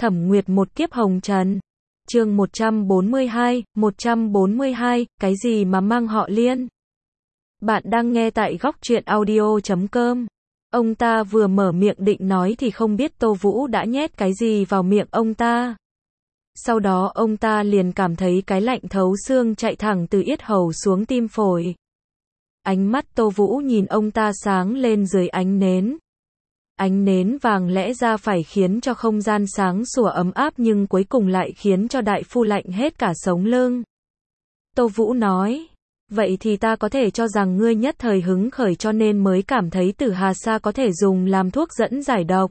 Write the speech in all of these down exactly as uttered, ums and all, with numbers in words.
Thẩm Nguyệt một kiếp hồng trần. Chương một trăm bốn mươi hai, một trăm bốn mươi hai, cái gì mà mang họ Liên? Bạn đang nghe tại góc truyện audio chấm com. Ông ta vừa mở miệng định nói thì không biết Tô Vũ đã nhét cái gì vào miệng ông ta. Sau đó ông ta liền cảm thấy cái lạnh thấu xương chạy thẳng từ yết hầu xuống tim phổi. Ánh mắt Tô Vũ nhìn ông ta sáng lên dưới ánh nến. Ánh nến vàng lẽ ra phải khiến cho không gian sáng sủa ấm áp nhưng cuối cùng lại khiến cho đại phu lạnh hết cả sống lưng. Tô Vũ nói, vậy thì ta có thể cho rằng ngươi nhất thời hứng khởi cho nên mới cảm thấy Tử Hà Sa có thể dùng làm thuốc dẫn giải độc.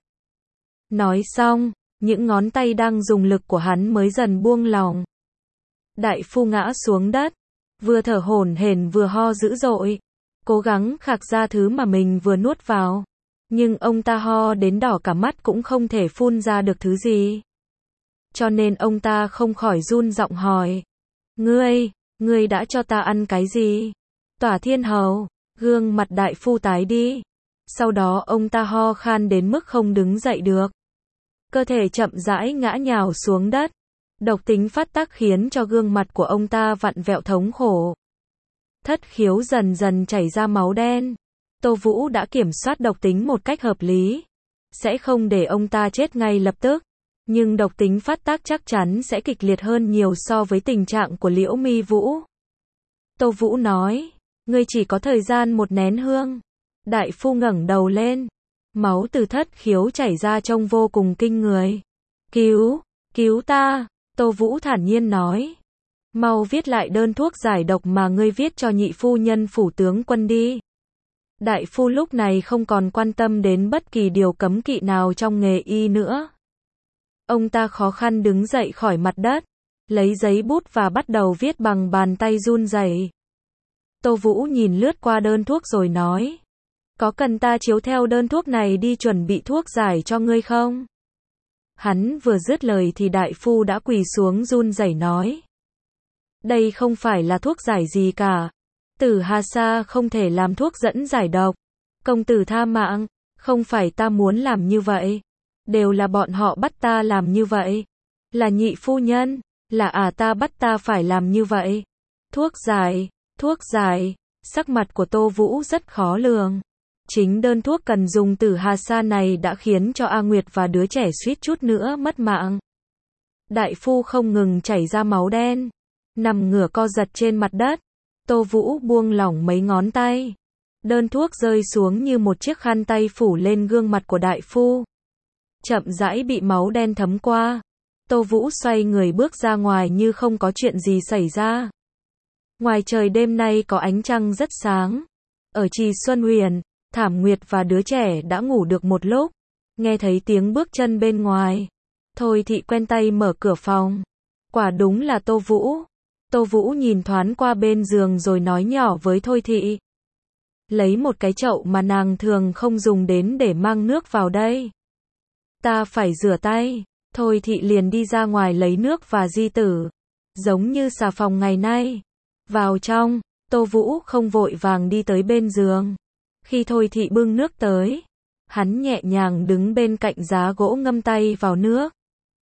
Nói xong, những ngón tay đang dùng lực của hắn mới dần buông lỏng. Đại phu ngã xuống đất, vừa thở hổn hển vừa ho dữ dội, cố gắng khạc ra thứ mà mình vừa nuốt vào. Nhưng ông ta ho đến đỏ cả mắt cũng không thể phun ra được thứ gì. Cho nên ông ta không khỏi run giọng hỏi. Ngươi, ngươi đã cho ta ăn cái gì? Tỏa Thiên Hầu, gương mặt đại phu tái đi. Sau đó ông ta ho khan đến mức không đứng dậy được. Cơ thể chậm rãi ngã nhào xuống đất. Độc tính phát tác khiến cho gương mặt của ông ta vặn vẹo thống khổ. Thất khiếu dần dần chảy ra máu đen. Tô Vũ đã kiểm soát độc tính một cách hợp lý. Sẽ không để ông ta chết ngay lập tức. Nhưng độc tính phát tác chắc chắn sẽ kịch liệt hơn nhiều so với tình trạng của Liễu Mi Vũ. Tô Vũ nói, ngươi chỉ có thời gian một nén hương. Đại phu ngẩng đầu lên. Máu từ thất khiếu chảy ra trông vô cùng kinh người. Cứu, cứu ta, Tô Vũ thản nhiên nói. Mau viết lại đơn thuốc giải độc mà ngươi viết cho nhị phu nhân phủ tướng quân đi. Đại phu lúc này không còn quan tâm đến bất kỳ điều cấm kỵ nào trong nghề y nữa. Ông ta khó khăn đứng dậy khỏi mặt đất, lấy giấy bút và bắt đầu viết bằng bàn tay run rẩy. Tô Vũ nhìn lướt qua đơn thuốc rồi nói, có cần ta chiếu theo đơn thuốc này đi chuẩn bị thuốc giải cho ngươi không? Hắn vừa dứt lời thì đại phu đã quỳ xuống run rẩy nói, đây không phải là thuốc giải gì cả. Tử Hà Sa không thể làm thuốc dẫn giải độc. Công tử tha mạng, không phải ta muốn làm như vậy. Đều là bọn họ bắt ta làm như vậy. Là nhị phu nhân, là à ta bắt ta phải làm như vậy. Thuốc giải, thuốc giải, sắc mặt của Tô Vũ rất khó lường. Chính đơn thuốc cần dùng Tử Hà Sa này đã khiến cho A Nguyệt và đứa trẻ suýt chút nữa mất mạng. Đại phu không ngừng chảy ra máu đen, nằm ngửa co giật trên mặt đất. Tô Vũ buông lỏng mấy ngón tay. Đơn thuốc rơi xuống như một chiếc khăn tay phủ lên gương mặt của đại phu. Chậm rãi bị máu đen thấm qua. Tô Vũ xoay người bước ra ngoài như không có chuyện gì xảy ra. Ngoài trời đêm nay có ánh trăng rất sáng. Ở Trì Xuân Huyền, Thảm Nguyệt và đứa trẻ đã ngủ được một lúc. Nghe thấy tiếng bước chân bên ngoài. Thôi thị quen tay mở cửa phòng. Quả đúng là Tô Vũ. Tô Vũ nhìn thoáng qua bên giường rồi nói nhỏ với Thôi thị. Lấy một cái chậu mà nàng thường không dùng đến để mang nước vào đây. Ta phải rửa tay. Thôi thị liền đi ra ngoài lấy nước và di tử. Giống như xà phòng ngày nay. Vào trong, Tô Vũ không vội vàng đi tới bên giường. Khi Thôi thị bưng nước tới, hắn nhẹ nhàng đứng bên cạnh giá gỗ ngâm tay vào nước.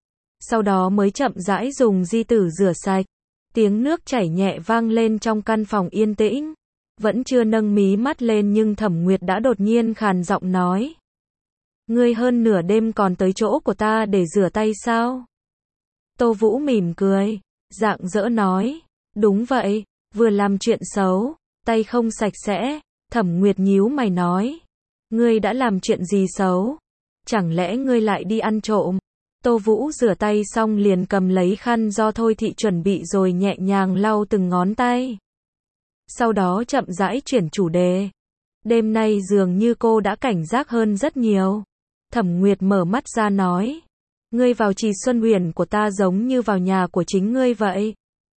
Sau đó mới chậm rãi dùng di tử rửa sạch. Tiếng nước chảy nhẹ vang lên trong căn phòng yên tĩnh. Vẫn chưa nâng mí mắt lên nhưng Thẩm Nguyệt đã đột nhiên khàn giọng nói. Ngươi hơn nửa đêm còn tới chỗ của ta để rửa tay sao? Tô Vũ mỉm cười, rạng rỡ nói. Đúng vậy, vừa làm chuyện xấu, tay không sạch sẽ. Thẩm Nguyệt nhíu mày nói. Ngươi đã làm chuyện gì xấu? Chẳng lẽ ngươi lại đi ăn trộm? Tô Vũ rửa tay xong liền cầm lấy khăn do Thôi thị chuẩn bị rồi nhẹ nhàng lau từng ngón tay. Sau đó chậm rãi chuyển chủ đề. Đêm nay dường như cô đã cảnh giác hơn rất nhiều. Thẩm Nguyệt mở mắt ra nói. Ngươi vào Trì Xuân Huyền của ta giống như vào nhà của chính ngươi vậy.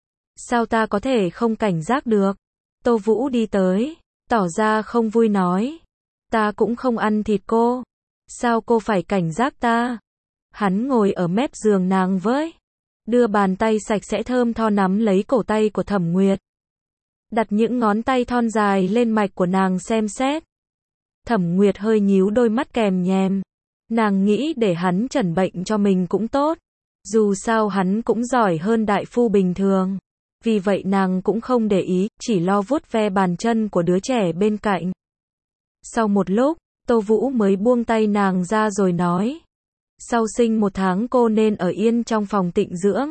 Sao ta có thể không cảnh giác được? Tô Vũ đi tới, tỏ ra không vui nói. Ta cũng không ăn thịt cô. Sao cô phải cảnh giác ta? Hắn ngồi ở mép giường nàng với. Đưa bàn tay sạch sẽ thơm tho nắm lấy cổ tay của Thẩm Nguyệt. Đặt những ngón tay thon dài lên mạch của nàng xem xét. Thẩm Nguyệt hơi nhíu đôi mắt kèm nhèm. Nàng nghĩ để hắn chẩn bệnh cho mình cũng tốt. Dù sao hắn cũng giỏi hơn đại phu bình thường. Vì vậy nàng cũng không để ý, chỉ lo vuốt ve bàn chân của đứa trẻ bên cạnh. Sau một lúc, Tô Vũ mới buông tay nàng ra rồi nói. Sau sinh một tháng cô nên ở yên trong phòng tịnh dưỡng.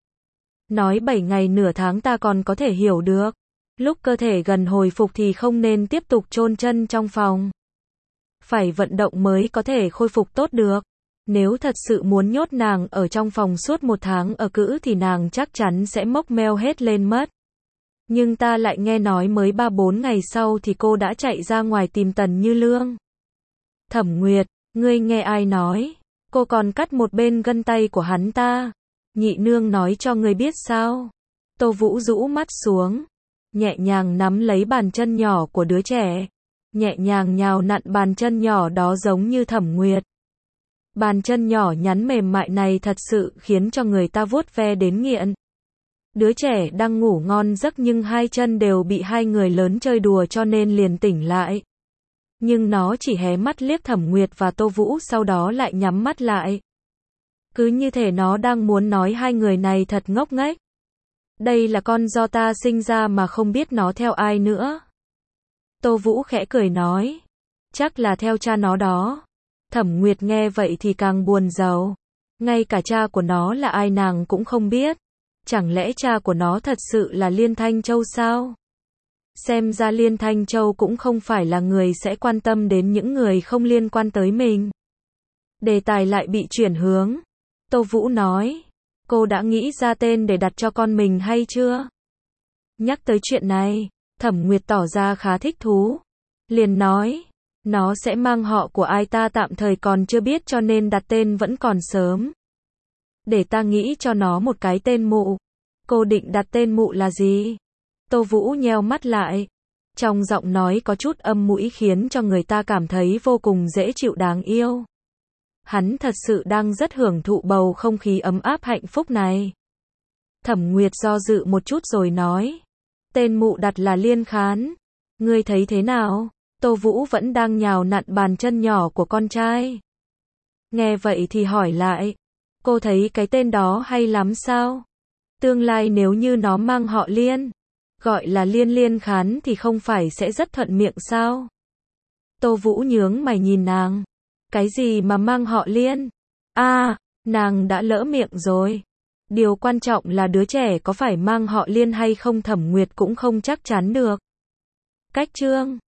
Nói bảy ngày nửa tháng ta còn có thể hiểu được. Lúc cơ thể gần hồi phục thì không nên tiếp tục chôn chân trong phòng. Phải vận động mới có thể khôi phục tốt được. Nếu thật sự muốn nhốt nàng ở trong phòng suốt một tháng ở cữ thì nàng chắc chắn sẽ mốc meo hết lên mất. Nhưng ta lại nghe nói mới ba bốn ngày sau thì cô đã chạy ra ngoài tìm Tần Như Lương. Thẩm Nguyệt, ngươi nghe ai nói? Cô còn cắt một bên gân tay của hắn ta. Nhị nương nói cho ngươi biết sao? Tô Vũ rũ mắt xuống, nhẹ nhàng nắm lấy bàn chân nhỏ của đứa trẻ, nhẹ nhàng nhào nặn bàn chân nhỏ đó giống như Thẩm Nguyệt. Bàn chân nhỏ nhắn mềm mại này thật sự khiến cho người ta vuốt ve đến nghiện. Đứa trẻ đang ngủ ngon giấc nhưng hai chân đều bị hai người lớn chơi đùa cho nên liền tỉnh lại. Nhưng nó chỉ hé mắt liếc Thẩm Nguyệt và Tô Vũ sau đó lại nhắm mắt lại. Cứ như thể nó đang muốn nói hai người này thật ngốc nghếch. Đây là con do ta sinh ra mà không biết nó theo ai nữa. Tô Vũ khẽ cười nói. Chắc là theo cha nó đó. Thẩm Nguyệt nghe vậy thì càng buồn rầu. Ngay cả cha của nó là ai nàng cũng không biết. Chẳng lẽ cha của nó thật sự là Liên Thanh Châu sao? Xem ra Liên Thanh Châu cũng không phải là người sẽ quan tâm đến những người không liên quan tới mình. Đề tài lại bị chuyển hướng. Tô Vũ nói. Cô đã nghĩ ra tên để đặt cho con mình hay chưa? Nhắc tới chuyện này, Thẩm Nguyệt tỏ ra khá thích thú. Liền nói. Nó sẽ mang họ của ai ta tạm thời còn chưa biết cho nên đặt tên vẫn còn sớm. Để ta nghĩ cho nó một cái tên mụ. Cô định đặt tên mụ là gì? Tô Vũ nheo mắt lại. Trong giọng nói có chút âm mũi khiến cho người ta cảm thấy vô cùng dễ chịu đáng yêu. Hắn thật sự đang rất hưởng thụ bầu không khí ấm áp hạnh phúc này. Thẩm Nguyệt do dự một chút rồi nói. Tên mụ đặt là Liên Khán. Ngươi thấy thế nào? Tô Vũ vẫn đang nhào nặn bàn chân nhỏ của con trai. Nghe vậy thì hỏi lại. Cô thấy cái tên đó hay lắm sao? Tương lai nếu như nó mang họ Liên, gọi là Liên Liên Khán thì không phải sẽ rất thuận miệng sao? Tô Vũ nhướng mày nhìn nàng. Cái gì mà mang họ Liên? À, nàng đã lỡ miệng rồi. Điều quan trọng là đứa trẻ có phải mang họ Liên hay không Thẩm Nguyệt cũng không chắc chắn được. Cách chương